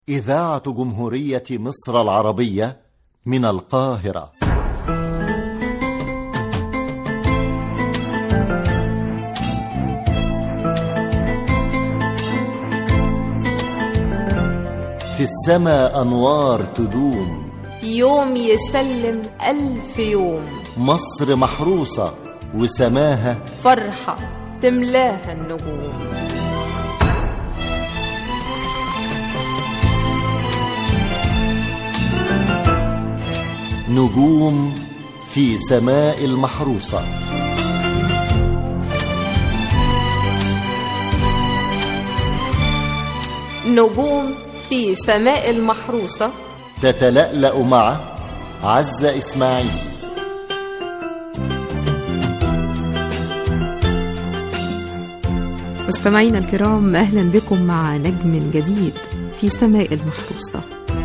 إذاعة جمهورية مصر العربية من القاهرة. في السماء أنوار تدوم، يوم يسلم 1000 يوم. مصر محروسة وسماها فرحة تملاها النجوم. نجوم في سماء المحروسة. نجوم في سماء المحروسة تتلألأ مع عزة إسماعيل. مستمعينا الكرام، أهلا بكم مع نجم جديد في سماء المحروسة.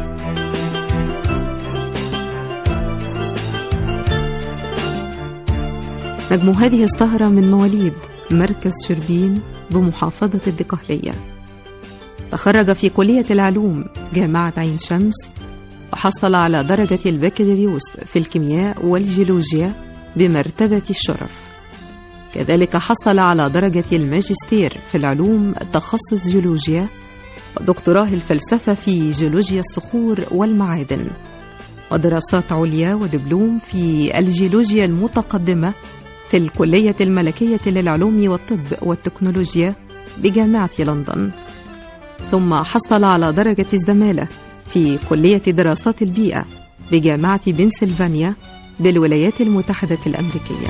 نجم هذه السهرة من مواليد مركز شربين بمحافظة الدقهلية. تخرج في كلية العلوم جامعة عين شمس، وحصل على درجة البكالوريوس في الكيمياء والجيولوجيا بمرتبة الشرف. كذلك حصل على درجة الماجستير في العلوم تخصص جيولوجيا، ودكتوراه الفلسفة في جيولوجيا الصخور والمعادن، ودراسات عليا ودبلوم في الجيولوجيا المتقدمة في الكلية الملكية للعلوم والطب والتكنولوجيا بجامعة لندن. ثم حصل على درجة الزمالة في كلية دراسات البيئة بجامعة بنسلفانيا بالولايات المتحدة الأمريكية.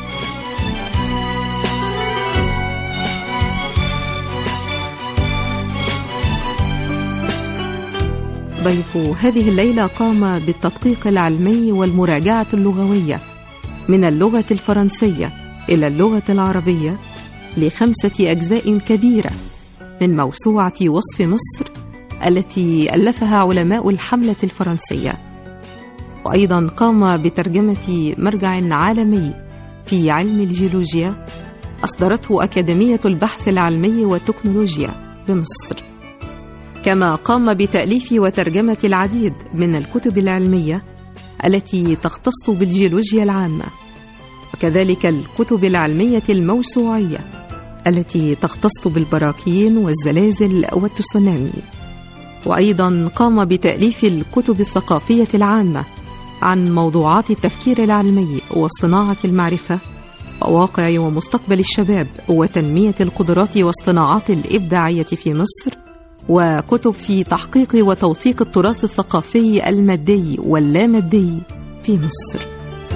ضيف هذه الليلة قام بالتدقيق العلمي والمراجعة اللغوية من اللغة الفرنسية إلى اللغة العربية ل5 أجزاء كبيرة من موسوعة وصف مصر التي ألفها علماء الحملة الفرنسية. وأيضا قام بترجمة مرجع عالمي في علم الجيولوجيا أصدرته أكاديمية البحث العلمي والتكنولوجيا بمصر. كما قام بتأليف وترجمة العديد من الكتب العلمية التي تختص بالجيولوجيا العامة، وكذلك الكتب العلمية الموسوعية التي تختص بالبراكين والزلازل والتسونامي. وأيضا قام بتأليف الكتب الثقافية العامة عن موضوعات التفكير العلمي وصناعة المعرفة وواقع ومستقبل الشباب وتنمية القدرات والصناعات الإبداعية في مصر، وكتب في تحقيق وتوثيق التراث الثقافي المادي واللامادي في مصر.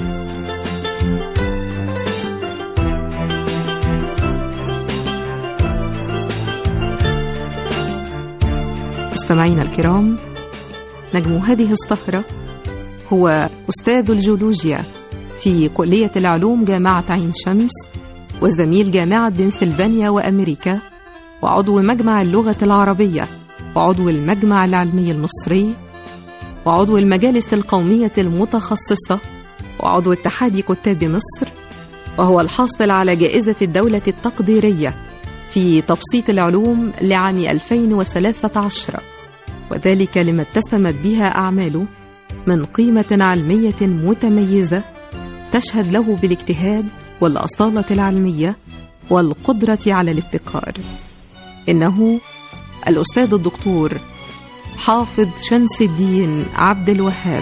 مستمعينا الكرام، نجم هذه السهرة هو أستاذ الجيولوجيا في كلية العلوم جامعة عين شمس، وزميل جامعة بنسلفانيا وأمريكا، وعضو مجمع اللغة العربية، وعضو المجمع العلمي المصري، وعضو المجالس القومية المتخصصة، وعضو اتحاد كتاب مصر، وهو الحاصل على جائزة الدولة التقديرية في تبسيط العلوم لعام 2013، وذلك لما اتسمت بها أعماله من قيمة علمية متميزة تشهد له بالاجتهاد والأصالة العلمية والقدرة على الابتكار. إنه الأستاذ الدكتور حافظ شمس الدين عبد الوهاب.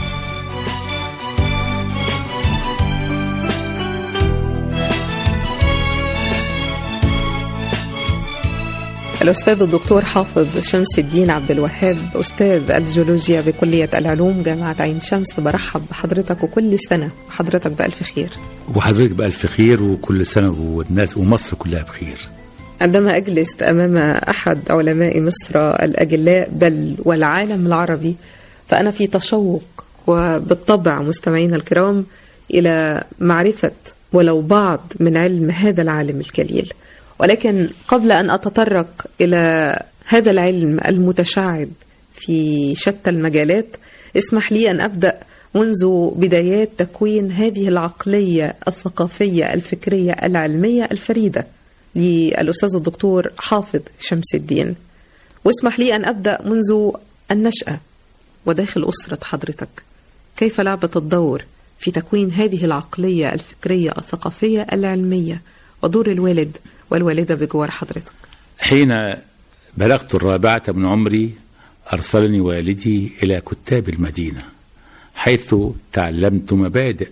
الأستاذ الدكتور حافظ شمس الدين عبد الوهاب، أستاذ الجيولوجيا بكلية العلوم جامعة عين شمس، برحب بحضرتك وكل سنة وحضرتك بألف خير. وحضرتك بألف خير وكل سنة والناس ومصر كلها بخير. عندما أجلس أمام أحد علماء مصر الأجلاء بل والعالم العربي فأنا في تشوق وبالطبع مستمعين الكرام إلى معرفة ولو بعض من علم هذا العالم الجليل. ولكن قبل أن أتطرق إلى هذا العلم المتشعب في شتى المجالات، اسمح لي أن أبدأ منذ بدايات تكوين هذه العقلية الثقافية الفكرية العلمية الفريدة للأستاذ الدكتور حافظ شمس الدين. واسمح لي أن أبدأ منذ النشأة وداخل أسرة حضرتك. كيف لعبت الدور في تكوين هذه العقلية الفكرية الثقافية العلمية ودور الوالد والوالدة بجوار حضرتك؟ حين بلغت 4 من عمري أرسلني والدي إلى كتاب المدينة، حيث تعلمت مبادئ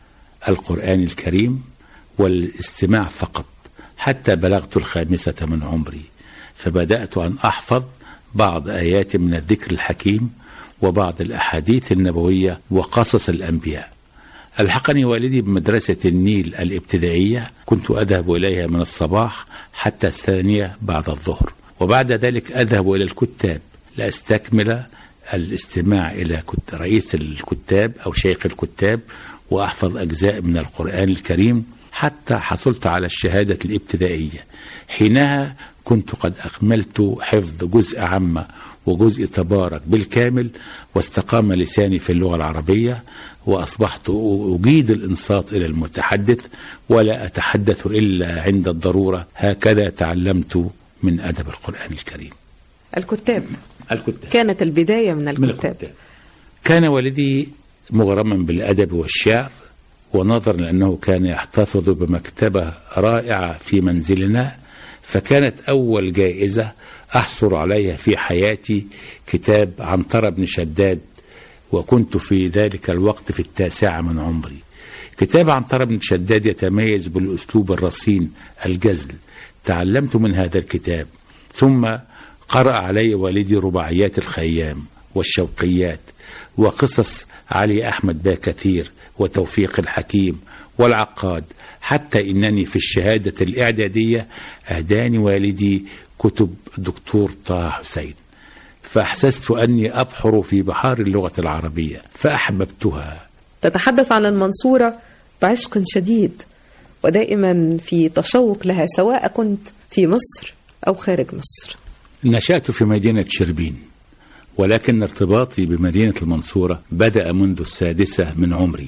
القرآن الكريم والاستماع فقط حتى بلغت 5 من عمري، فبدأت أن أحفظ بعض آيات من الذكر الحكيم وبعض الأحاديث النبوية وقصص الأنبياء. ألحقني والدي بمدرسة النيل الابتدائية، كنت أذهب إليها من الصباح حتى 2 بعد الظهر، وبعد ذلك أذهب إلى الكتاب لأستكمل الاستماع إلى رئيس الكتاب أو شيخ الكتاب وأحفظ أجزاء من القرآن الكريم حتى حصلت على الشهادة الابتدائية. حينها كنت قد أكملت حفظ جزء عامة وجزء تبارك بالكامل، واستقام لساني في اللغة العربية، وأصبحت أجيد الإنصات إلى المتحدث ولا أتحدث إلا عند الضرورة. هكذا تعلمت من أدب القرآن الكريم. الكتاب كانت البداية من الكتاب. كان والدي مغرما بالأدب والشعر، ونظرا لأنه كان يحتفظ بمكتبة رائعة في منزلنا، فكانت أول جائزة أحصل عليها في حياتي كتاب عنترة بن شداد، وكنت في ذلك الوقت في 9 من عمري. كتاب عنترة بن شداد يتميز بالأسلوب الرصين الجزل، تعلمت من هذا الكتاب. ثم قرأ علي والدي رباعيات الخيام والشوقيات وقصص علي أحمد باكثير وتوفيق الحكيم والعقاد، حتى إنني في الشهادة الإعدادية أهداني والدي كتب دكتور طه حسين، فأحسست أني أبحر في بحار اللغة العربية فأحببتها. تتحدث عن المنصورة بعشق شديد ودائما في تشوق لها، سواء كنت في مصر أو خارج مصر. نشأت في مدينة شربين، ولكن ارتباطي بمدينة المنصورة بدأ منذ 6 من عمري،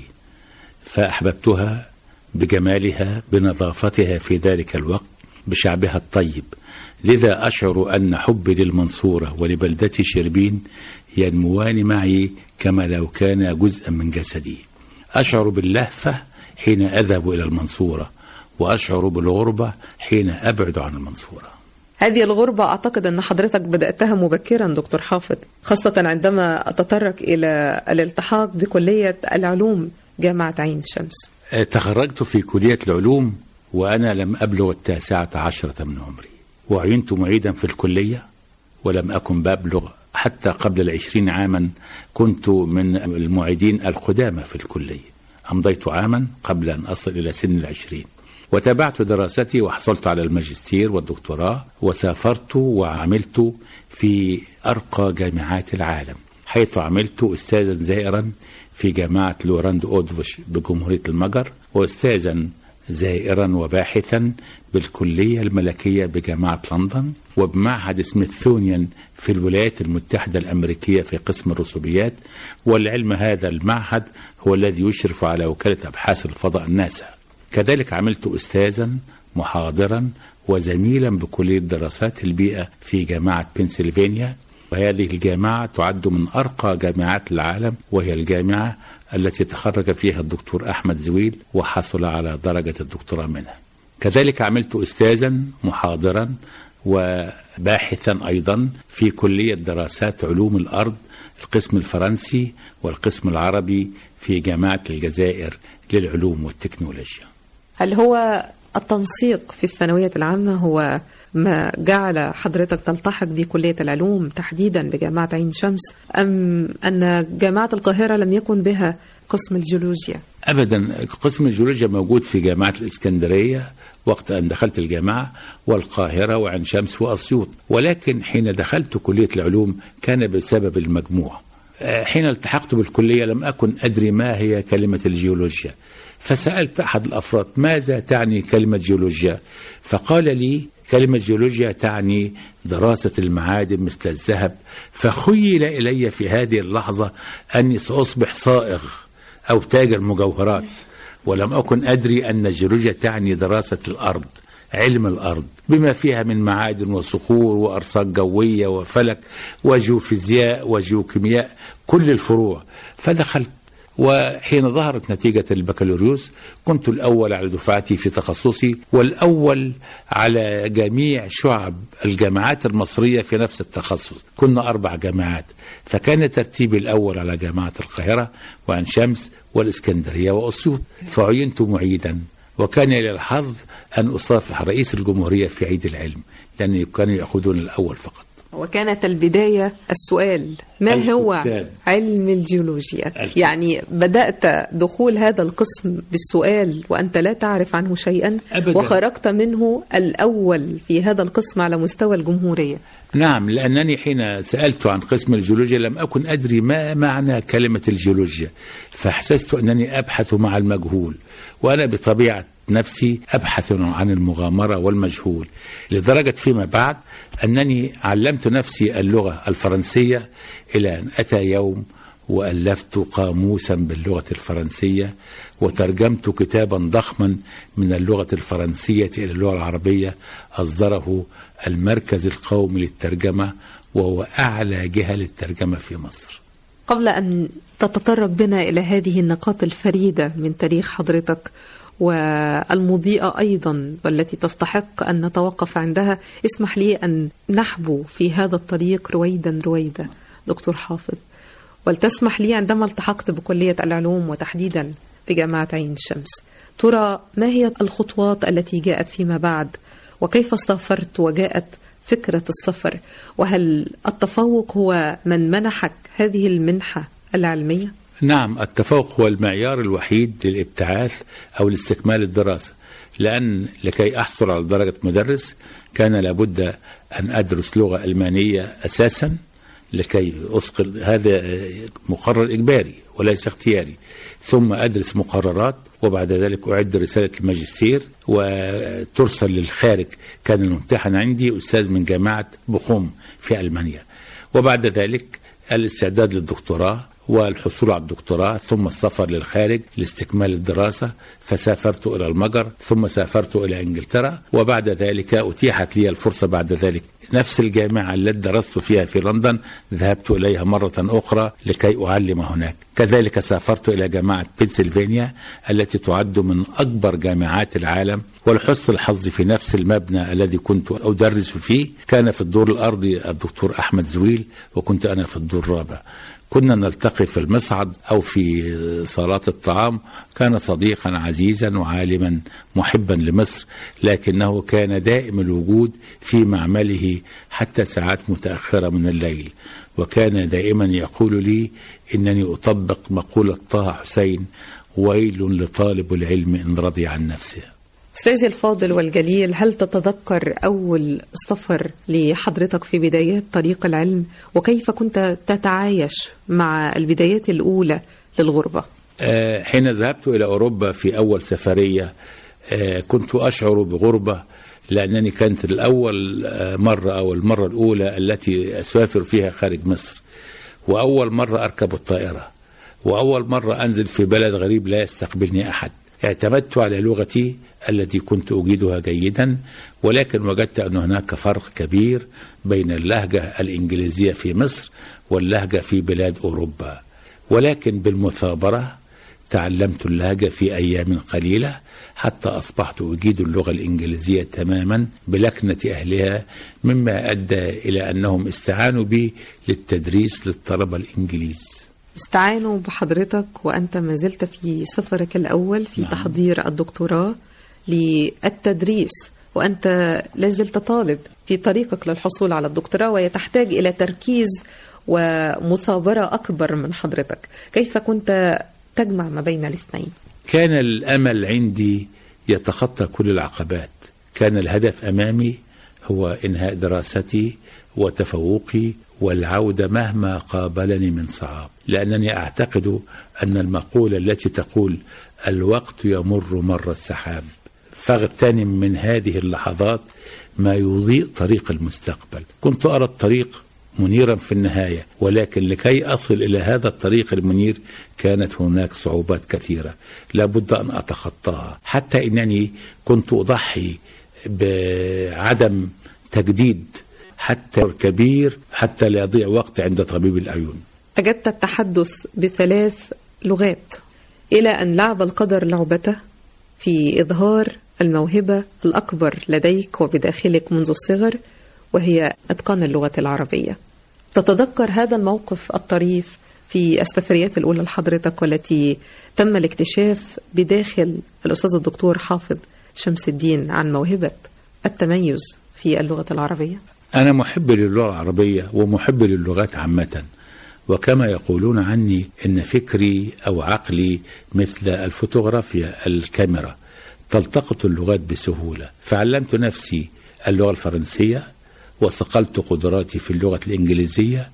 فأحببتها بجمالها، بنظافتها في ذلك الوقت، بشعبها الطيب. لذا أشعر أن حبي للمنصورة ولبلدتي شربين ينموان معي كما لو كان جزءا من جسدي. أشعر باللهفة حين أذهب إلى المنصورة، وأشعر بالغربة حين أبعد عن المنصورة. هذه الغربة أعتقد أن حضرتك بدأتها مبكرا دكتور حافظ، خاصة عندما أتطرق إلى الالتحاق بكلية العلوم جامعة عين شمس. تخرجت في كلية العلوم وأنا لم أبلغ 19 من عمري، وعينت معيدا في الكلية ولم أكن ببلغ حتى قبل 20 عاما. كنت من المعيدين القدامى في الكلية، أمضيت عاما قبل أن أصل إلى سن 20، وتابعت دراستي وحصلت على الماجستير والدكتوراه، وسافرت وعملت في أرقى جامعات العالم، حيث عملت أستاذا زائرا في جامعة لوراند أودفش بجمهورية المجر، وأستاذا زائرا وباحثا بالكلية الملكية بجامعة لندن، وبمعهد سميثسونيان في الولايات المتحدة الأمريكية في قسم الرسوبيات. والعلم هذا المعهد هو الذي يشرف على وكالة أبحاث الفضاء الناسا. كذلك عملت أستاذا محاضرا وزميلا بكلية دراسات البيئة في جامعة بنسلفانيا، وهذه الجامعة تعد من أرقى جامعات العالم، وهي الجامعة التي تخرج فيها الدكتور أحمد زويل وحصل على درجة الدكتوراه منها. كذلك عملت أستاذا محاضرا وباحثا أيضا في كلية دراسات علوم الأرض القسم الفرنسي والقسم العربي في جامعة الجزائر للعلوم والتكنولوجيا. هل هو التنسيق في الثانوية العامة هو ما جعل حضرتك تلتحق بكلية العلوم تحديدا بجامعة عين شمس، أم أن جامعة القاهرة لم يكن بها قسم الجيولوجيا؟ أبدا، قسم الجيولوجيا موجود في جامعة الإسكندرية وقت أن دخلت الجامعة، والقاهرة وعين شمس وأسيوط، ولكن حين دخلت كلية العلوم كان بسبب المجموع. حين التحقت بالكلية لم أكن أدري ما هي كلمة الجيولوجيا، فسألت أحد الأفراد ماذا تعني كلمة جيولوجيا، فقال لي كلمة جيولوجيا تعني دراسة المعادن مثل الذهب. فخيل إلي في هذه اللحظة أني سأصبح صائغ أو تاجر مجوهرات، ولم أكن أدري أن الجيولوجيا تعني دراسة الأرض علم الأرض بما فيها من معادن وصخور وأرصاد جوية وفلك وجيوفيزياء وجيوكيمياء، كل الفروع. فدخلت، وحين ظهرت نتيجة البكالوريوس كنت الأول على دفعتي في تخصصي، والأول على جميع شعب الجامعات المصرية في نفس التخصص. كنا 4 جامعات، فكان ترتيبي الأول على جامعة القاهرة وعين شمس والإسكندرية وأسيوط. فعينت معيدا، وكان لي الحظ أن أصافح رئيس الجمهورية في عيد العلم، لأن كانوا يأخذون الأول فقط. وكانت البداية السؤال: ما هو علم الجيولوجيا؟ يعني بدأت دخول هذا القسم بالسؤال وأنت لا تعرف عنه شيئا أبداً، وخرجت منه الأول في هذا القسم على مستوى الجمهورية. نعم، لأنني حين سألت عن قسم الجيولوجيا لم أكن أدري ما معنى كلمة الجيولوجيا، فحسست أنني أبحث مع المجهول، وأنا بطبيعة نفسي أبحث عن المغامرة والمجهول، لدرجة فيما بعد أنني علمت نفسي اللغة الفرنسية، إلى أن أتى يوم وألفت قاموسا باللغة الفرنسية، وترجمت كتابا ضخما من اللغة الفرنسية إلى اللغة العربية، أصدره المركز القومي للترجمة، وهو أعلى جهة للترجمة في مصر. قبل أن تتطرق بنا إلى هذه النقاط الفريدة من تاريخ حضرتك والمضيئة أيضا والتي تستحق أن نتوقف عندها، اسمح لي أن نحبو في هذا الطريق رويدا رويدا دكتور حافظ، ولتسمح لي عندما التحقت بكلية العلوم وتحديدا في جامعة عين شمس، ترى ما هي الخطوات التي جاءت فيما بعد، وكيف سافرت وجاءت فكرة السفر، وهل التفوق هو من منحك هذه المنحة العلمية؟ نعم، التفوق هو المعيار الوحيد للابتعاث أو لاستكمال الدراسة، لأن لكي أحصل على درجة مدرس كان لابد أن أدرس لغة ألمانية أساسا لكي أسقط، هذا مقرر إجباري وليس اختياري، ثم أدرس مقررات، وبعد ذلك أعد رسالة الماجستير وترسل للخارج. كان الممتحن عندي أستاذ من جامعة بوخوم في ألمانيا، وبعد ذلك الاستعداد للدكتوراه والحصول على الدكتوراه، ثم السفر للخارج لاستكمال الدراسة. فسافرت إلى المجر، ثم سافرت إلى إنجلترا، وبعد ذلك أتيحت لي الفرصة بعد ذلك نفس الجامعة التي درست فيها في لندن ذهبت إليها مرة أخرى لكي أعلم هناك. كذلك سافرت إلى جامعة بنسلفانيا التي تعد من أكبر جامعات العالم، ولحسن الحظ في نفس المبنى الذي كنت أدرس فيه كان في الدور الأرضي الدكتور أحمد زويل، وكنت أنا في الدور الرابع. كنا نلتقي في المصعد أو في صالات الطعام. كان صديقا عزيزا وعالما محبا لمصر، لكنه كان دائم الوجود في معمله حتى ساعات متأخرة من الليل، وكان دائما يقول لي إنني أطبق مقولة طه حسين: ويل لطالب العلم إن رضي عن نفسه. أستاذي الفاضل والجليل، هل تتذكر أول سفر لحضرتك في بدايات طريق العلم، وكيف كنت تتعايش مع البدايات الأولى للغربة؟ حين ذهبت إلى أوروبا في أول سفرية كنت أشعر بغربة، لأنني كانت الأول مرة أو المرة الأولى التي أسافر فيها خارج مصر، وأول مرة أركب الطائرة، وأول مرة أنزل في بلد غريب لا يستقبلني أحد. اعتمدت على لغتي التي كنت أجيدها جيدا، ولكن وجدت أن هناك فرق كبير بين اللهجة الإنجليزية في مصر واللهجة في بلاد أوروبا، ولكن بالمثابرة تعلمت اللهجة في أيام قليلة حتى أصبحت أجيد اللغة الإنجليزية تماما بلكنة أهلها، مما أدى إلى أنهم استعانوا بي للتدريس للطلبة الإنجليز. استعانوا بحضرتك وأنت ما زلت في سفرك الأول في تحضير الدكتوراه للتدريس، وأنت لازلت طالب في طريقك للحصول على الدكتوراه، ويتحتاج إلى تركيز ومثابرة أكبر من حضرتك. كيف كنت تجمع ما بين الاثنين؟ كان الأمل عندي يتخطى كل العقبات. كان الهدف أمامي هو إنهاء دراستي وتفوقي والعودة مهما قابلني من صعاب، لأنني أعتقد أن المقولة التي تقول الوقت يمر مر السحاب، فاغتنم من هذه اللحظات ما يضيء طريق المستقبل. كنت أرى الطريق منيرا في النهاية، ولكن لكي أصل إلى هذا الطريق المنير كانت هناك صعوبات كثيرة لابد أن أتخطاها، حتى إنني كنت أضحي بعدم تجديد حتى كبير، حتى لا يضيع وقت عند طبيب العيون. أجدت التحدث ب3 لغات إلى أن لعب القدر لعبته في إظهار الموهبة الأكبر لديك وبداخلك منذ الصغر، وهي إتقان اللغة العربية. تتذكر هذا الموقف الطريف في السفريات الأولى لحضرتك والتي تم الاكتشاف بداخل الأستاذ الدكتور حافظ شمس الدين عن موهبة التميز في اللغة العربية؟ أنا محب للغة العربية ومحب للغات عامة، وكما يقولون عني إن فكري أو عقلي مثل الفوتوغرافيا الكاميرا، تلتقط اللغات بسهولة. فعلمت نفسي اللغة الفرنسية، وصقلت قدراتي في اللغة الإنجليزية،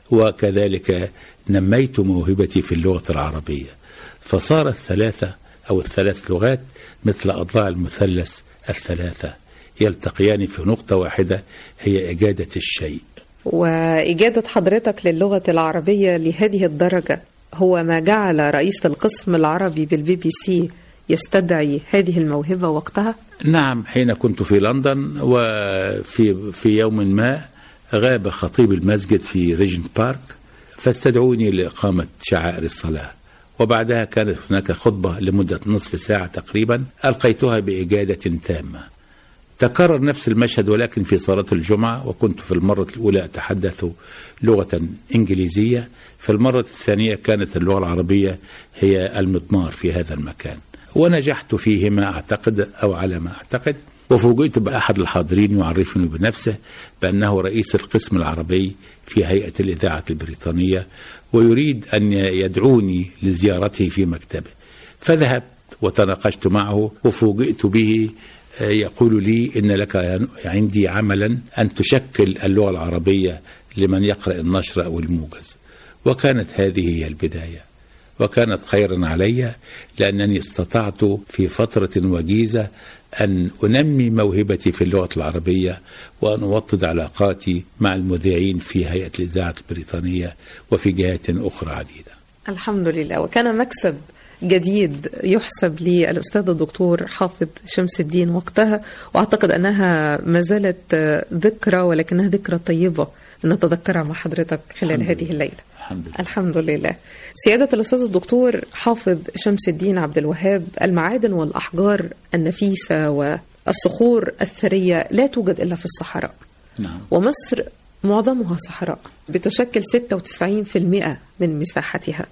وكذلك نميت موهبتي في اللغة العربية. فصارت الثلاث لغات مثل أضلاع المثلث الثلاثة يلتقيان في نقطة واحدة، هي إجادة الشيء. وإجادة حضرتك للغة العربية لهذه الدرجة هو ما جعل رئيس القسم العربي بالBBC يستدعي هذه الموهبة وقتها؟ نعم، حين كنت في لندن، وفي يوم ما غاب خطيب المسجد في ريجنت بارك، فاستدعوني لإقامة شعائر الصلاة، وبعدها كانت هناك خطبة لمدة نصف ساعة تقريبا ألقيتها بإجادة تامة. تكرر نفس المشهد ولكن في صلاة الجمعة، وكنت في المرة الأولى أتحدث لغة إنجليزية، في المرة الثانية كانت اللغة العربية هي المضمار في هذا المكان، ونجحت فيهما أعتقد أو على ما أعتقد. وفوجئت بأحد الحاضرين يعرفني بنفسه بأنه رئيس القسم العربي في هيئة الإذاعة البريطانية، ويريد أن يدعوني لزيارته في مكتبه. فذهبت وتناقشت معه، وفوجئت به يقول لي إن لك عندي عملا أن تشكل اللغة العربية لمن يقرأ النشر أو الموجز. وكانت هذه هي البداية، وكانت خيرا علي، لأنني استطعت في فترة وجيزة أن أنمي موهبتي في اللغة العربية، وأن أوطد علاقاتي مع المذيعين في هيئة الإذاعة البريطانية وفي جهات أخرى عديدة. الحمد لله. وكان مكسب جديد يحسب للأستاذ الدكتور حافظ شمس الدين وقتها، وأعتقد أنها ما زالت ذكرى، ولكنها ذكرى طيبة نتذكرها مع حضرتك خلال هذه الليلة. الحمد لله. سيادة الأستاذ الدكتور حافظ شمس الدين عبد الوهاب، المعادن والأحجار النفيسة والصخور الثرية لا توجد إلا في الصحراء. نعم. ومصر معظمها صحراء، بتشكل 96% من مساحتها،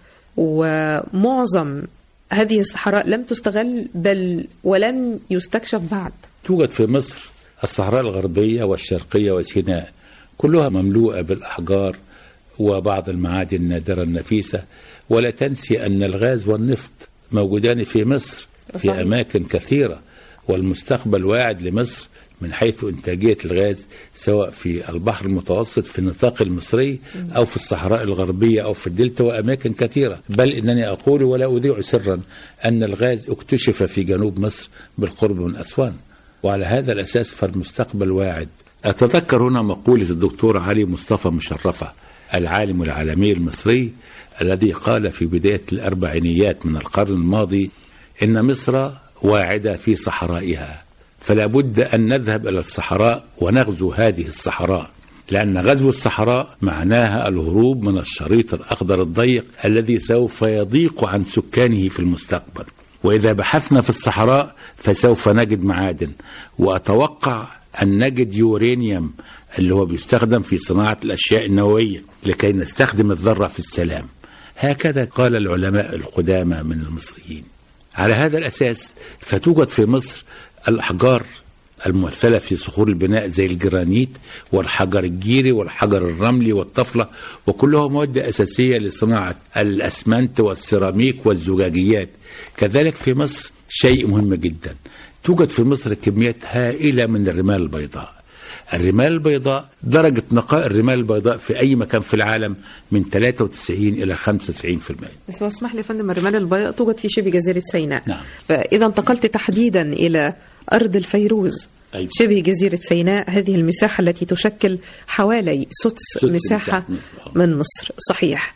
ومعظم هذه الصحراء لم تستغل بل ولم يستكشف بعد. توجد في مصر الصحراء الغربية والشرقية وسيناء، كلها مملوءة بالأحجار وبعض المعادن النادرة النفيسة. ولا تنسي أن الغاز والنفط موجودان في مصر في صحيح. أماكن كثيرة، والمستقبل واعد لمصر من حيث إنتاجية الغاز، سواء في البحر المتوسط في النطاق المصري أو في الصحراء الغربية أو في الدلتا وأماكن كثيرة. بل إنني أقول ولا أذيع سرا أن الغاز اكتشف في جنوب مصر بالقرب من أسوان، وعلى هذا الأساس فالمستقبل واعد. أتذكر هنا مقولة الدكتور علي مصطفى مشرفة العالم العالمي المصري، الذي قال في بداية الأربعينيات من القرن الماضي إن مصر واعدة في صحرائها، فلا بد أن نذهب إلى الصحراء ونغزو هذه الصحراء، لأن غزو الصحراء معناها الهروب من الشريط الأخضر الضيق الذي سوف يضيق عن سكانه في المستقبل. وإذا بحثنا في الصحراء فسوف نجد معادن، وأتوقع أن نجد يورانيوم اللي هو بيستخدم في صناعة الأشياء النووية لكي نستخدم الذرة في السلام. هكذا قال العلماء القدامى من المصريين. على هذا الأساس فتوجد في مصر الأحجار الممثلة في صخور البناء زي الجرانيت والحجر الجيري والحجر الرملي والطفلة، وكلها مواد أساسية لصناعة الأسمنت والسيراميك والزجاجيات. كذلك في مصر شيء مهم جدا، توجد في مصر كميات هائلة من الرمال البيضاء. الرمال البيضاء درجة نقاء الرمال البيضاء في أي مكان في العالم من 93 إلى 95%. بس اسمح لي يا فندم، الرمال البيضاء توجد في شبه جزيرة سيناء. نعم. فإذا انتقلت تحديدا إلى أرض الفيروز، أيوة. شبه جزيرة سيناء، هذه المساحة التي تشكل حوالي سدس مساحة من مصر. صحيح.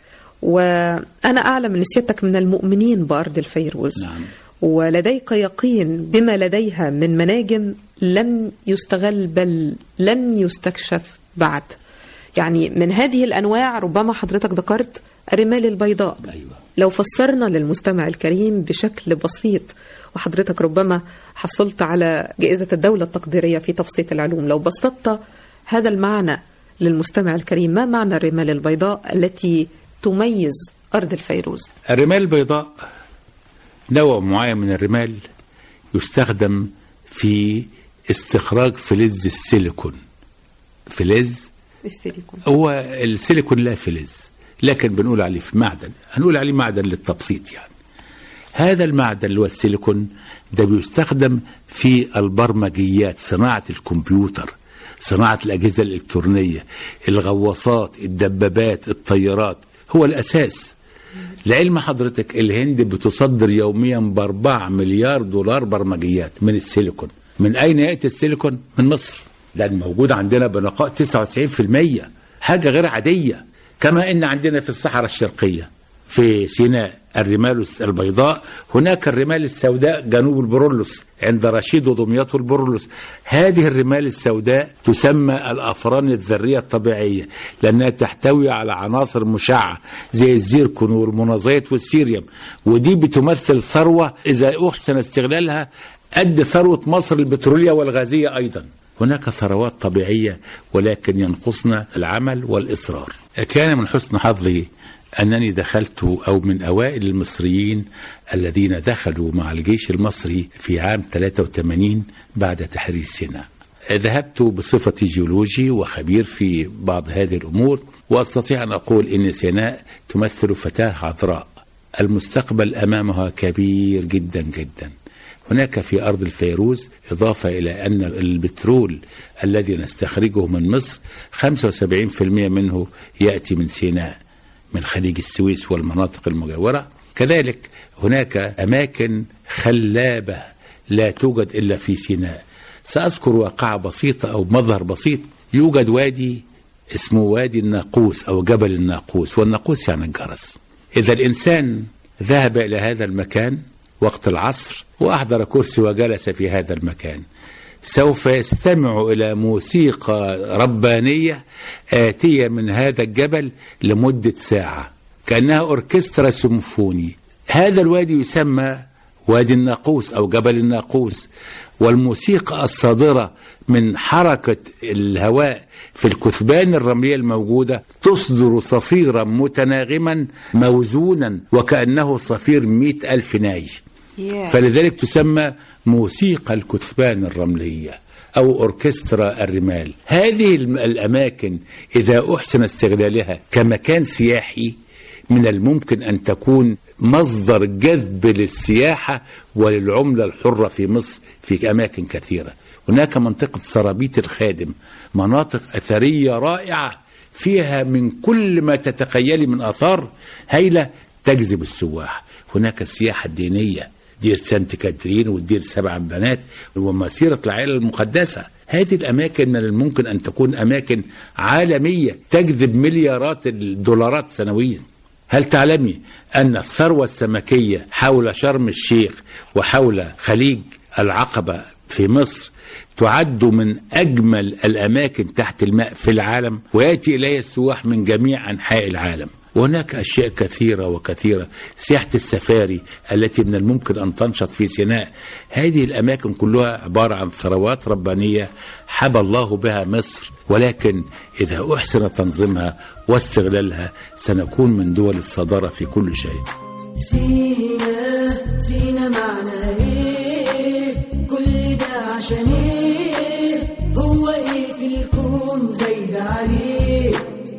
وأنا أعلم أن سيادتك من المؤمنين بأرض الفيروز. نعم. ولديك يقين بما لديها من مناجم لم يستغل بل لم يستكشف بعد. يعني من هذه الأنواع ربما حضرتك ذكرت الرمال البيضاء. أيوة. لو فسرنا للمستمع الكريم بشكل بسيط، وحضرتك ربما حصلت على جائزة الدولة التقديرية في تبسيط العلوم، لو بسطت هذا المعنى للمستمع الكريم، ما معنى الرمال البيضاء التي تميز أرض الفيروز؟ الرمال البيضاء نوع معين من الرمال يستخدم في استخراج فلز السيليكون. فلز السيليكون هو السيليكون لا فلز، لكن بنقول عليه في معدن، هنقول عليه معدن للتبسيط. يعني هذا المعدن اللي هو السيليكون ده بيستخدم في البرمجيات، صناعة الكمبيوتر، صناعة الأجهزة الإلكترونية، الغواصات، الدبابات، الطيارات، هو الأساس. لعلم حضرتك الهند بتصدر يوميا ب4 مليار دولار برمجيات من السيليكون. من أين يأتي السيليكون؟ من مصر، لأن موجود عندنا بنقاء 99%، حاجة غير عادية. كما إن عندنا في الصحراء الشرقية في سيناء الرمال البيضاء، هناك الرمال السوداء جنوب البرولوس عند رشيد ودمياط والبرولوس. هذه الرمال السوداء تسمى الأفران الذرية الطبيعية، لأنها تحتوي على عناصر مشعة زي الزيركون والمنازيت والسيريوم، ودي بتمثل ثروة إذا أحسن استغلالها قد ثروة مصر البترولية والغازية أيضا. هناك ثروات طبيعية ولكن ينقصنا العمل والإصرار. كان من حسن حظي أنني دخلت أو من أوائل المصريين الذين دخلوا مع الجيش المصري في عام 83 بعد تحرير سيناء. ذهبت بصفتي جيولوجي وخبير في بعض هذه الأمور، وأستطيع أن أقول إن سيناء تمثل فتاة عذراء، المستقبل أمامها كبير جدا جدا. هناك في أرض الفيروز إضافة إلى أن البترول الذي نستخرجه من مصر 75% منه يأتي من سيناء، من خليج السويس والمناطق المجاورة. كذلك هناك أماكن خلابة لا توجد إلا في سيناء. سأذكر واقعة بسيطة أو مظهر بسيط. يوجد وادي اسمه وادي الناقوس أو جبل الناقوس، والناقوس يعني الجرس. إذا الإنسان ذهب إلى هذا المكان وقت العصر وأحضر كرسي وجلس في هذا المكان، سوف يستمع إلى موسيقى ربانية آتية من هذا الجبل لمدة ساعة، كأنها أوركسترا سيمفوني. هذا الوادي يسمى وادي الناقوس أو جبل الناقوس، والموسيقى الصادرة من حركة الهواء في الكثبان الرملية الموجودة تصدر صفيرا متناغما موزونا وكأنه صفير 100,000 ناي. فلذلك تسمى موسيقى الكثبان الرملية أو أوركسترا الرمال. هذه الأماكن إذا أحسن استغلالها كمكان سياحي من الممكن أن تكون مصدر جذب للسياحة وللعملة الحرة في مصر في أماكن كثيرة. هناك منطقة سرابيت الخادم، مناطق أثرية رائعة فيها من كل ما تتخيلي من آثار هائلة تجذب السواح. هناك السياحة الدينية، دير سانت كاترين والدير 7 بنات ومسيرة العائلة المقدسة. هذه الأماكن من الممكن أن تكون أماكن عالمية تجذب مليارات الدولارات سنويا. هل تعلمي أن الثروة السمكية حول شرم الشيخ وحول خليج العقبة في مصر تعد من أجمل الأماكن تحت الماء في العالم، ويأتي إليها السواح من جميع أنحاء العالم. وهناك أشياء كثيرة وكثيرة، سياحة السفاري التي من الممكن أن تنشط في سيناء. هذه الأماكن كلها عبارة عن ثروات ربانية حبى الله بها مصر، ولكن إذا أحسن تنظيمها واستغلالها سنكون من دول الصدارة في كل شيء. سينا معنا إيه؟ كل ده عشان إيه؟ هو إيه في الكون زايد عليه؟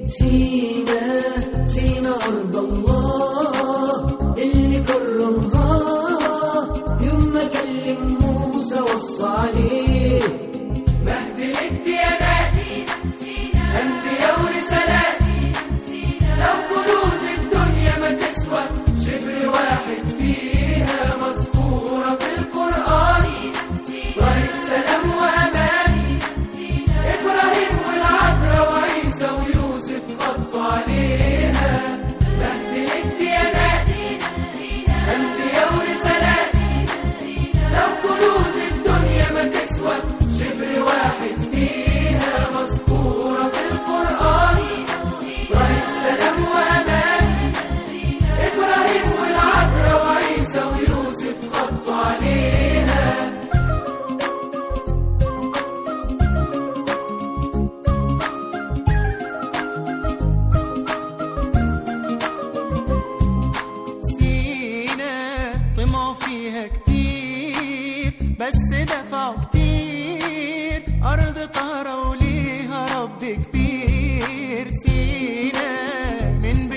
سينا أرض الله اللي كرمها يوم ما كلم موسى وصى عليه. مهد الاتيانات أنبياء ورسالات، لو كنوز الدنيا ما تسوى شبر واحد فيها مذكورة في القرآن. طريق سلام وأمان، إبراهيم والعذراء وعيسى ويوسف خطوا عليه.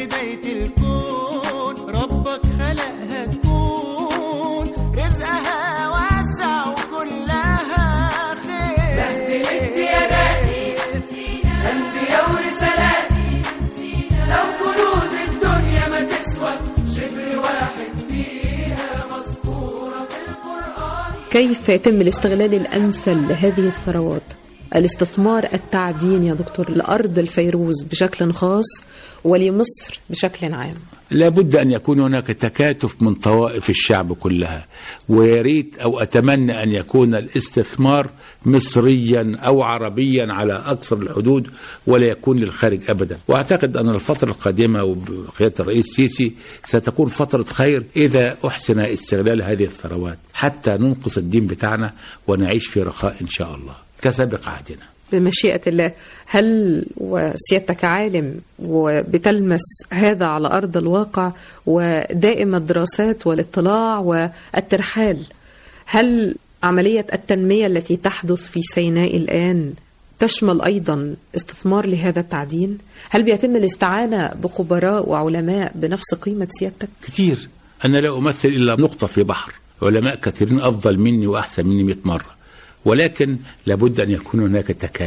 بداية الكون ربك خلقها تكون رزقها واسع وكلها خير. بهدلت دياناتي أنبياء ورسالاتي لو كنوز الدنيا ما تسوى شبر واحد فيها مذكورة في القرآن. كيف يتم الاستغلال الأمثل لهذه الثروات؟ الاستثمار التعدين يا دكتور لأرض الفيروز بشكل خاص ولمصر بشكل عام. لابد أن يكون هناك تكاتف من طوائف الشعب كلها، ويريد أو أتمنى أن يكون الاستثمار مصريا أو عربيا على أقصر الحدود ولا يكون للخارج أبدا. وأعتقد أن الفترة القادمة وبقيادة الرئيس السيسي ستكون فترة خير إذا أحسن استغلال هذه الثروات حتى ننقص الدين بتاعنا ونعيش في رخاء إن شاء الله كسابق عهدنا بمشيئة الله. هل وسيادتك عالم وبتلمس هذا على أرض الواقع ودائم الدراسات والاطلاع والترحال، هل عملية التنمية التي تحدث في سيناء الآن تشمل أيضا استثمار لهذا التعدين؟ هل بيتم الاستعانة بخبراء وعلماء بنفس قيمة سيادتك؟ كثير. أنا لا أمثل إلا نقطة في بحر، علماء كثيرين أفضل مني وأحسن مني 100 مرة، ولكن لابد أن يكون هناك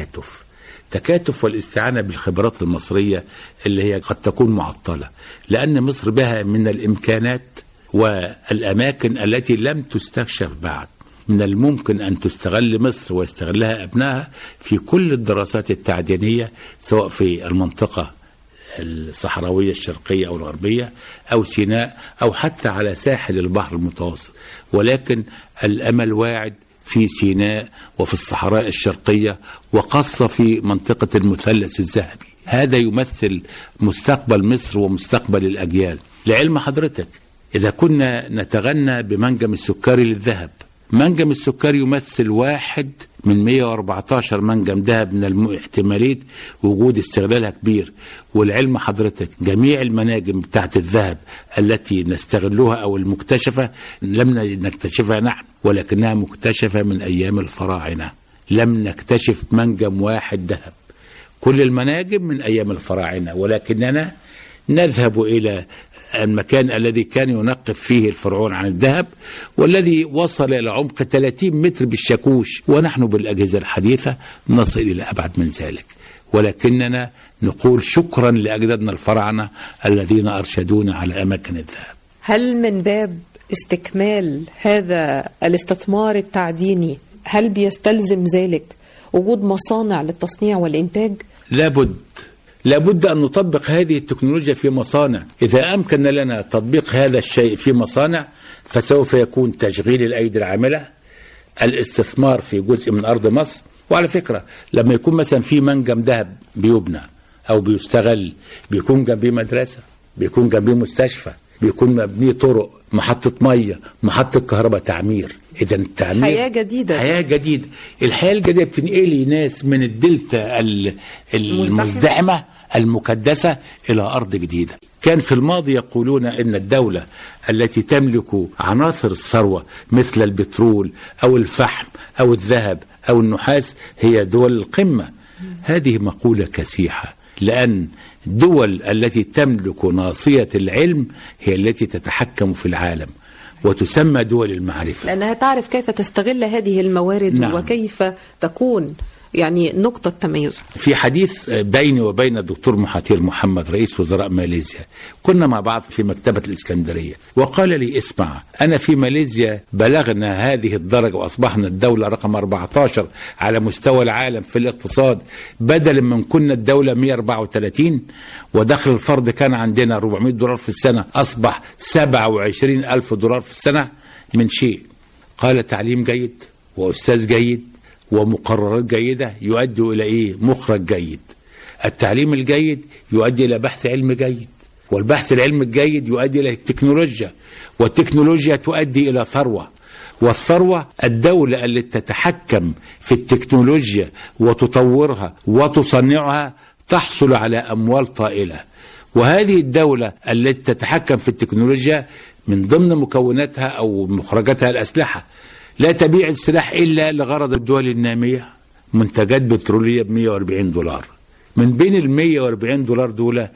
تكاتف والاستعانة بالخبرات المصرية اللي هي قد تكون معطلة، لأن مصر بها من الإمكانات والأماكن التي لم تستكشف بعد. من الممكن أن تستغل مصر ويستغلها أبنائها في كل الدراسات التعدينية، سواء في المنطقة الصحراوية الشرقية أو الغربية أو سيناء أو حتى على ساحل البحر المتوسط. ولكن الأمل واعد في سيناء وفي الصحراء الشرقية وخاصة في منطقة المثلث الذهبي. هذا يمثل مستقبل مصر ومستقبل الأجيال. لعلم حضرتك إذا كنا نتغنى بمنجم السكري للذهب، منجم السكري يمثل 1 من 114 منجم ذهب من الاحتمالات وجود استغلالها كبير. والعلم حضرتك جميع المناجم بتاعت الذهب التي نستغلها أو المكتشفة لم نكتشفها نحن، ولكنها مكتشفة من أيام الفراعنة. لم نكتشف منجم واحد ذهب، كل المناجم من أيام الفراعنة، ولكننا نذهب إلى المكان الذي كان ينقب فيه الفرعون عن الذهب والذي وصل إلى عمق 30 متر بالشاكوش، ونحن بالأجهزة الحديثة نصل إلى أبعد من ذلك. ولكننا نقول شكرا لأجدادنا الفراعنة الذين أرشدونا على أماكن الذهب. هل من باب استكمال هذا الاستثمار التعديني هل بيستلزم ذلك وجود مصانع للتصنيع والإنتاج؟ لابد أن نطبق هذه التكنولوجيا في مصانع. إذا أمكن لنا تطبيق هذا الشيء في مصانع فسوف يكون تشغيل الأيدي العاملة، الاستثمار في جزء من أرض مصر. وعلى فكرة لما يكون مثلا في منجم ذهب بيبنى أو بيستغل، بيكون جنبيه مدرسة، بيكون جنبيه مستشفى، بيكون مبني طرق، محطة مية، محطة كهرباء، تعمير. إذا التعمير حياة جديدة. الحياة الجديدة بتنقلي ناس من الدلتا المزدحمة المكدسة إلى أرض جديدة. كان في الماضي يقولون إن الدولة التي تملك عناصر الثروة مثل البترول أو الفحم أو الذهب أو النحاس هي دول القمة. هذه مقولة كسيحة، لأن الدول التي تملك ناصية العلم هي التي تتحكم في العالم وتسمى دول المعرفة، لأنها تعرف كيف تستغل هذه الموارد. نعم. وكيف تكون يعني نقطة تميز. في حديث بيني وبين الدكتور محاتير محمد رئيس وزراء ماليزيا، كنا مع بعض في مكتبة الإسكندرية، وقال لي اسمع، أنا في ماليزيا بلغنا هذه الدرجة وأصبحنا الدولة رقم 14 على مستوى العالم في الاقتصاد، بدلا من كنا الدولة 134 ودخل الفرد كان عندنا $400 في السنة أصبح $27,000 في السنة من شيء. قال تعليم جيد وأستاذ جيد ومقررات جيدة يؤدي إلى إيه؟ مخرج جيد. التعليم الجيد يؤدي إلى بحث علم جيد، والبحث العلم الجيد يؤدي إلى التكنولوجيا، والتكنولوجيا تؤدي إلى ثروة، والثروة الدولة التي تتحكم في التكنولوجيا وتطورها وتصنعها تحصل على أموال طائلة. وهذه الدولة التي تتحكم في التكنولوجيا من ضمن مكوناتها أو مخرجاتها الأسلحة، لا تبيع السلاح إلا لغرض الدول النامية. منتجات بترولية $140 من بين $140 دول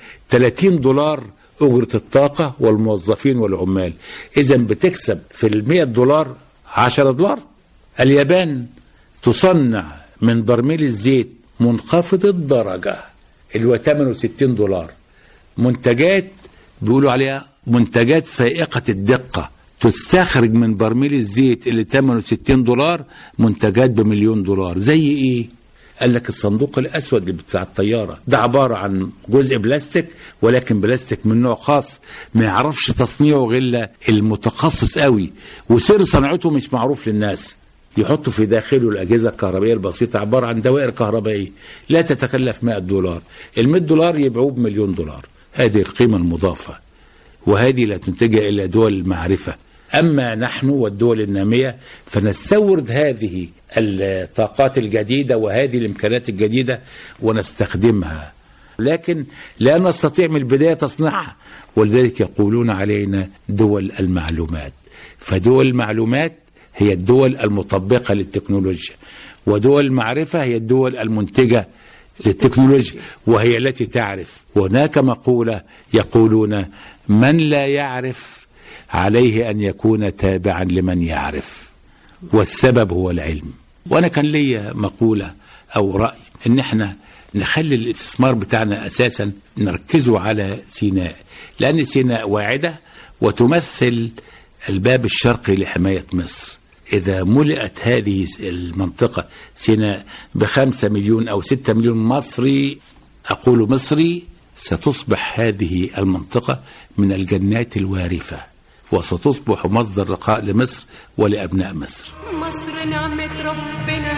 $30 أجرة الطاقة والموظفين والعمال، إذا بتكسب في $100 $10. اليابان تصنع من برميل الزيت منخفض الدرجة اللي هو ثمنه $60 منتجات بيقولوا عليها منتجات فائقة الدقة، تستخرج من برميل الزيت اللي ثمنه $60 منتجات $1,000,000. زي ايه؟ قال لك الصندوق الاسود اللي بتاع الطياره ده عباره عن جزء بلاستيك، ولكن بلاستيك من نوع خاص ما يعرفش تصنيعه غير المتخصص قوي، وسر صناعته مش معروف للناس. يحطوا في داخله الاجهزه الكهربائيه البسيطه عباره عن دوائر كهربائيه لا تتكلف $100. $100 يبيعوه $1,000,000. هذه القيمه المضافه، وهذه لا تنتجها الا دول المعرفه. أما نحن والدول النامية فنستورد هذه الطاقات الجديدة وهذه الإمكانات الجديدة ونستخدمها، لكن لا نستطيع من البداية تصنيعها، ولذلك يقولون علينا دول المعلومات. فدول المعلومات هي الدول المطبقة للتكنولوجيا، ودول المعرفة هي الدول المنتجة للتكنولوجيا وهي التي تعرف. وهناك مقولة يقولون من لا يعرف عليه أن يكون تابعا لمن يعرف، والسبب هو العلم. وأنا كان لي مقولة أو رأي إن احنا نخلي الاستثمار بتاعنا أساسا نركزه على سيناء، لأن سيناء واعدة وتمثل الباب الشرقي لحماية مصر. إذا ملئت هذه المنطقة سيناء ب5 مليون أو 6 مليون مصري، أقول مصري، ستصبح هذه المنطقة من الجنات الوارفة، وستصبح مصدر رخاء لمصر ولأبناء مصر. مصر نعمة ربنا،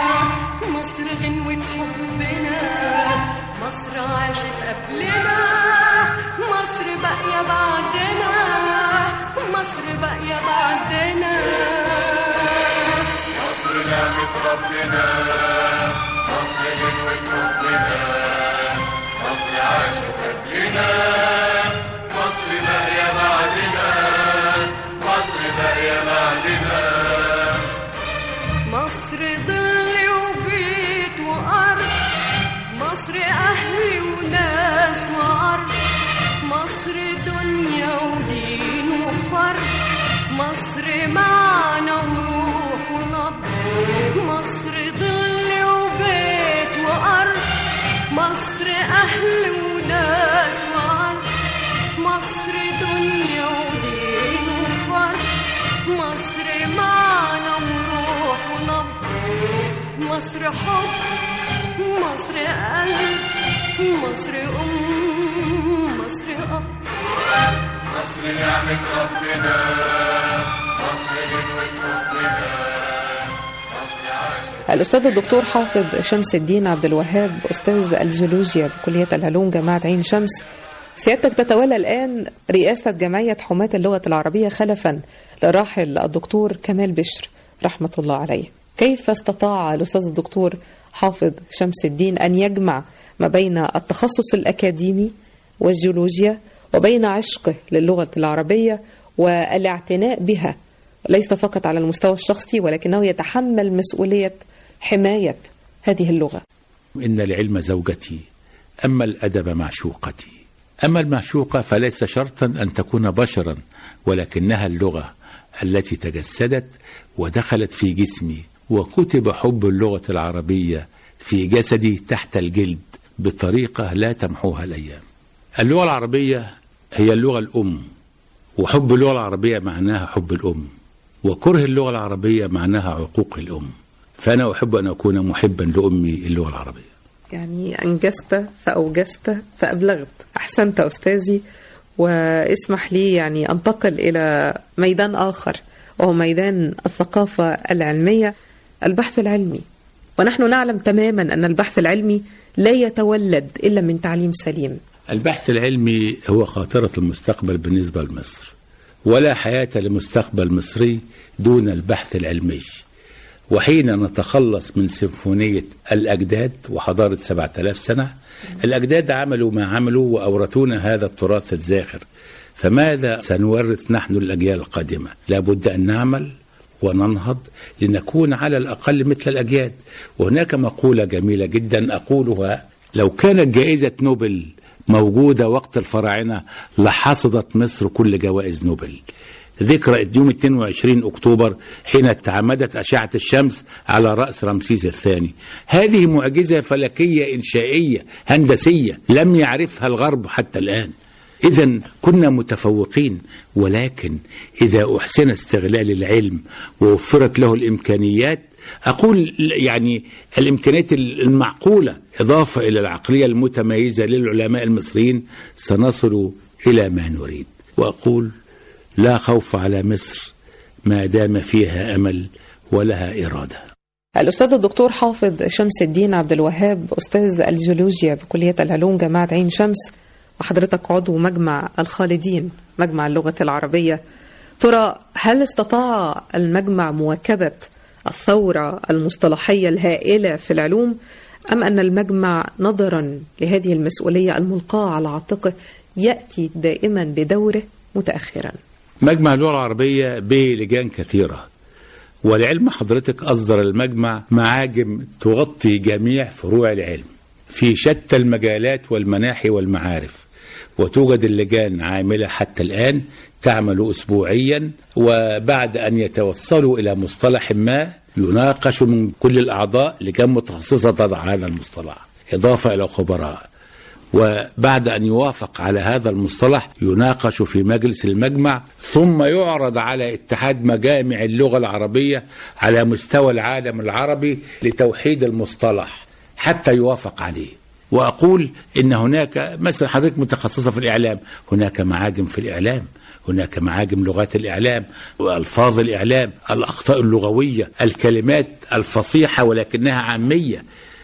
مصر غنوة حبنا، مصر عاشت قبلنا، مصر باقية بعدنا، مصر باقية بعدنا. مصر نعمة ربنا، مصر غنوة حبنا، مصر عاشت قبلنا، مصر باقية بعدنا، مصر باقية بعدنا. مصر ظل وبيت وأرض، مصر أهل وناس وأرض، مصر دنيا ودين وفرد، مصر معنى وروح ونبض. مصر ظل وبيت وأرض، مصر أهل وناس وأرض، مصر دنيا ودين وفرد، مصر معنى وروح ونبض. مصر حب، مصر قلب، مصر مصر أب. مصر نعمة ربنا، مصر غنوة حبنا، مصر عاشت. الأستاذ الدكتور حافظ شمس الدين عبد الوهاب، أستاذ الجيولوجيا بكلية العلوم جامعة عين شمس، سيادتك تتولى الآن رئاسة جمعية حماة اللغة العربية خلفا للراحل الدكتور كمال بشر رحمة الله عليه. كيف استطاع الأستاذ الدكتور حافظ شمس الدين أن يجمع ما بين التخصص الأكاديمي والجيولوجيا وبين عشقه للغة العربية والاعتناء بها، ليس فقط على المستوى الشخصي ولكنه يتحمل مسؤولية حماية هذه اللغة؟ إن العلم زوجتي، أما الأدب معشوقتي. أما المعشوقة فليس شرطا أن تكون بشرا، ولكنها اللغة التي تجسدت ودخلت في جسمي، وكتب حب اللغة العربية في جسدي تحت الجلد بطريقة لا تمحوها الأيام. اللغة العربية هي اللغة الأم، وحب اللغة العربية معناها حب الأم، وكره اللغة العربية معناها عقوق الأم. فأنا أحب أن أكون محبا لأمي اللغة العربية. يعني أنجزت فأوجزت فأبلغت. أحسنت أستاذي، واسمح لي يعني أنتقل إلى ميدان آخر، وهو ميدان الثقافة العلمية، البحث العلمي. ونحن نعلم تماما أن البحث العلمي لا يتولد إلا من تعليم سليم. البحث العلمي هو خاطرة المستقبل بالنسبة لمصر، ولا حياة لمستقبل مصري دون البحث العلمي. وحين نتخلص من سيمفونية الأجداد وحضارة 7000 سنة، الأجداد عملوا ما عملوا وأورثونا هذا التراث الزاخر، فماذا سنورث نحن للأجيال القادمة؟ لابد أن نعمل وننهض لنكون على الأقل مثل الأجياد. وهناك مقولة جميلة جدا أقولها لو كانت جائزة نوبل موجودة وقت الفراعنة لحصدت مصر كل جوائز نوبل. ذكرى يوم 22 أكتوبر حين تعمدت أشعة الشمس على رأس رمسيس الثاني. هذه معجزة فلكية إنشائية هندسية لم يعرفها الغرب حتى الآن. إذن كنا متفوقين، ولكن إذا أحسن استغلال العلم ووفرت له الإمكانيات، أقول يعني الإمكانيات المعقولة إضافة إلى العقلية المتميزة للعلماء المصريين، سنصل إلى ما نريد. وأقول لا خوف على مصر ما دام فيها أمل ولها إرادة. الأستاذ الدكتور حافظ شمس الدين عبد الوهاب، أستاذ الجيولوجيا بكلية العلوم جامعة عين شمس، وحضرتك عضو مجمع الخالدين مجمع اللغة العربية. ترى هل استطاع المجمع مواكبة الثورة المصطلحية الهائلة في العلوم، أم أن المجمع نظرا لهذه المسؤولية الملقاة على عاتقه يأتي دائما بدوره متأخرا؟ مجمع اللغة العربية بلجان كثيرة، ولعلم حضرتك أصدر المجمع معاجم تغطي جميع فروع العلم في شتى المجالات والمناحي والمعارف، وتوجد اللجان عاملة حتى الآن تعمل أسبوعيا، وبعد أن يتوصلوا إلى مصطلح ما يناقش من كل الأعضاء لجان متخصصة تضع هذا المصطلح إضافة إلى خبراء، وبعد أن يوافق على هذا المصطلح يناقش في مجلس المجمع، ثم يعرض على اتحاد مجامع اللغة العربية على مستوى العالم العربي لتوحيد المصطلح حتى يوافق عليه. وأقول إن هناك مثلا حضرتك متخصصة في الإعلام، هناك معاجم في الإعلام، هناك معاجم لغات الإعلام وألفاظ الإعلام، الأخطاء اللغوية، الكلمات الفصيحة ولكنها عامية،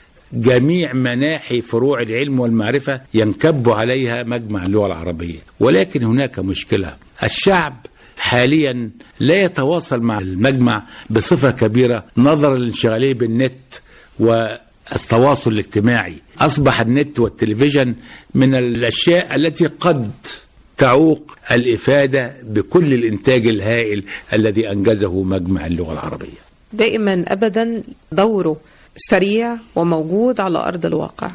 جميع مناحي فروع العلم والمعرفة ينكب عليها مجمع اللغة العربية. ولكن هناك مشكلة، الشعب حاليا لا يتواصل مع المجمع بصفة كبيرة نظرا لانشغاله بالنت والتواصل الاجتماعي. أصبح النت والتلفزيون من الأشياء التي قد تعوق الإفادة بكل الإنتاج الهائل الذي أنجزه مجمع اللغة العربية. دائما أبدا دوره سريع وموجود على أرض الواقع،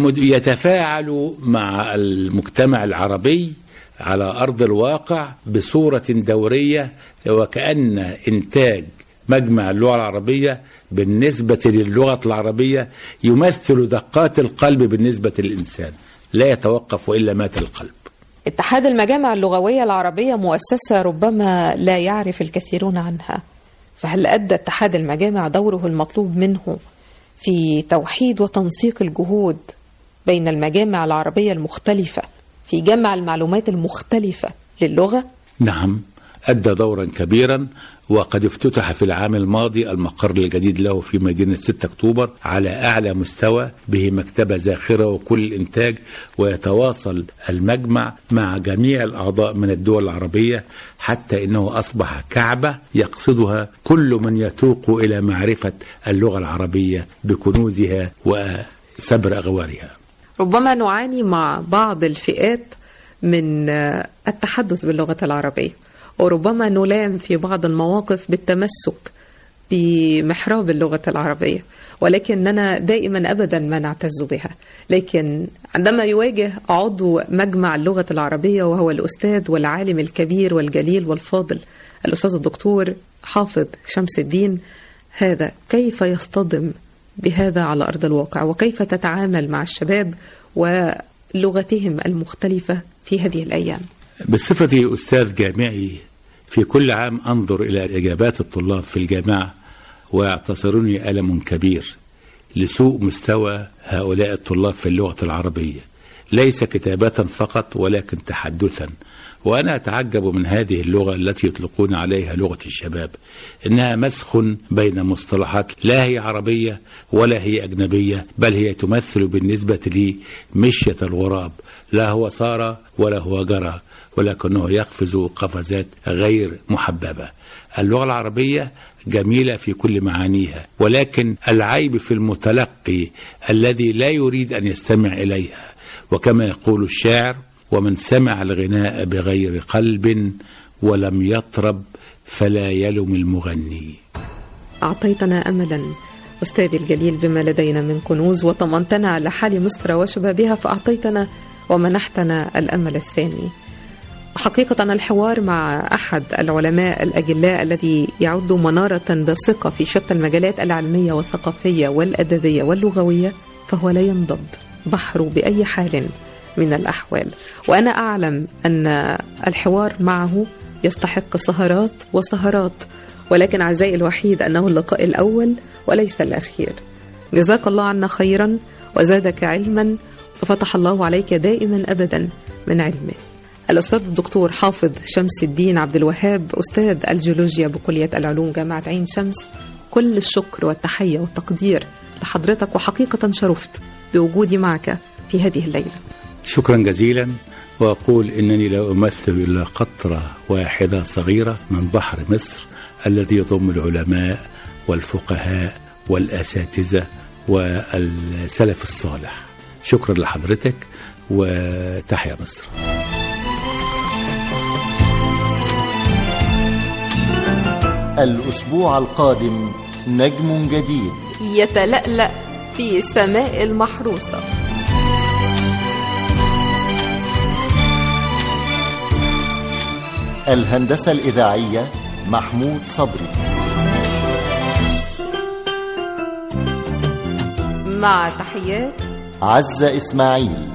يتفاعل مع المجتمع العربي على أرض الواقع بصورة دورية، وكأن إنتاج مجمع اللغة العربية بالنسبة للغة العربية يمثل دقات القلب بالنسبة للإنسان، لا يتوقف وإلا مات القلب. اتحاد المجامع اللغوية العربية مؤسسة ربما لا يعرف الكثيرون عنها، فهل أدى اتحاد المجامع دوره المطلوب منه في توحيد وتنسيق الجهود بين المجامع العربية المختلفة في جمع المعلومات المختلفة للغة؟ نعم، أدى دورا كبيرا، وقد افتتح في العام الماضي المقر الجديد له في مدينة 6 أكتوبر على أعلى مستوى، به مكتبة زاخرة وكل الإنتاج، ويتواصل المجمع مع جميع الأعضاء من الدول العربية، حتى إنه أصبح كعبة يقصدها كل من يتوق إلى معرفة اللغة العربية بكنوزها وسبر أغوارها. ربما نعاني مع بعض الفئات من التحدث باللغة العربية، وربما نلام في بعض المواقف بالتمسك بمحراب اللغة العربية، ولكننا دائما أبدا ما نعتز بها. لكن عندما يواجه عضو مجمع اللغة العربية وهو الأستاذ والعالم الكبير والجليل والفاضل الأستاذ الدكتور حافظ شمس الدين، هذا كيف يصطدم بهذا على أرض الواقع، وكيف تتعامل مع الشباب ولغتهم المختلفة في هذه الأيام؟ بصفتي أستاذ جامعي في كل عام أنظر إلى إجابات الطلاب في الجامعة، ويعتصرني ألم كبير لسوء مستوى هؤلاء الطلاب في اللغة العربية، ليس كتابة فقط ولكن تحدثا. وأنا أتعجب من هذه اللغة التي يطلقون عليها لغة الشباب، إنها مسخ بين مصطلحات لا هي عربية ولا هي أجنبية، بل هي تمثل بالنسبة لي مشية الغراب، لا هو صار ولا هو جرى، ولكنه يقفز قفزات غير محببة. اللغة العربية جميلة في كل معانيها، ولكن العيب في المتلقي الذي لا يريد أن يستمع إليها. وكما يقول الشاعر: ومن سمع الغناء بغير قلب ولم يطرب فلا يلم المغني. أعطيتنا أملا أستاذي الجليل بما لدينا من كنوز، وطمنتنا على حال مصر وشبابها، فأعطيتنا ومنحتنا الأمل الثاني. حقيقة الحوار مع أحد العلماء الأجلاء الذي يعد منارة باسقة في شتى المجالات العلمية والثقافية والأدبية واللغوية، فهو لا ينضب بحره بأي حال من الأحوال. وأنا أعلم أن الحوار معه يستحق سهرات وسهرات، ولكن أعزائي الوحيد أنه اللقاء الأول وليس الأخير. جزاك الله عنا خيرا وزادك علما، وفتح الله عليك دائما أبدا من علمه. الأستاذ الدكتور حافظ شمس الدين عبد الوهاب، أستاذ الجيولوجيا بكلية العلوم جامعة عين شمس، كل الشكر والتحية والتقدير لحضرتك، وحقيقة شرفت بوجودي معك في هذه الليلة. شكرا جزيلا، وأقول إنني لا أمثل إلا قطرة واحدة صغيرة من بحر مصر الذي يضم العلماء والفقهاء والأساتذة والسلف الصالح. شكرا لحضرتك، وتحيا مصر. الأسبوع القادم نجم جديد يتلألأ في سماء المحروسة. الهندسة الإذاعية محمود صبري، مع تحيات عزة إسماعيل.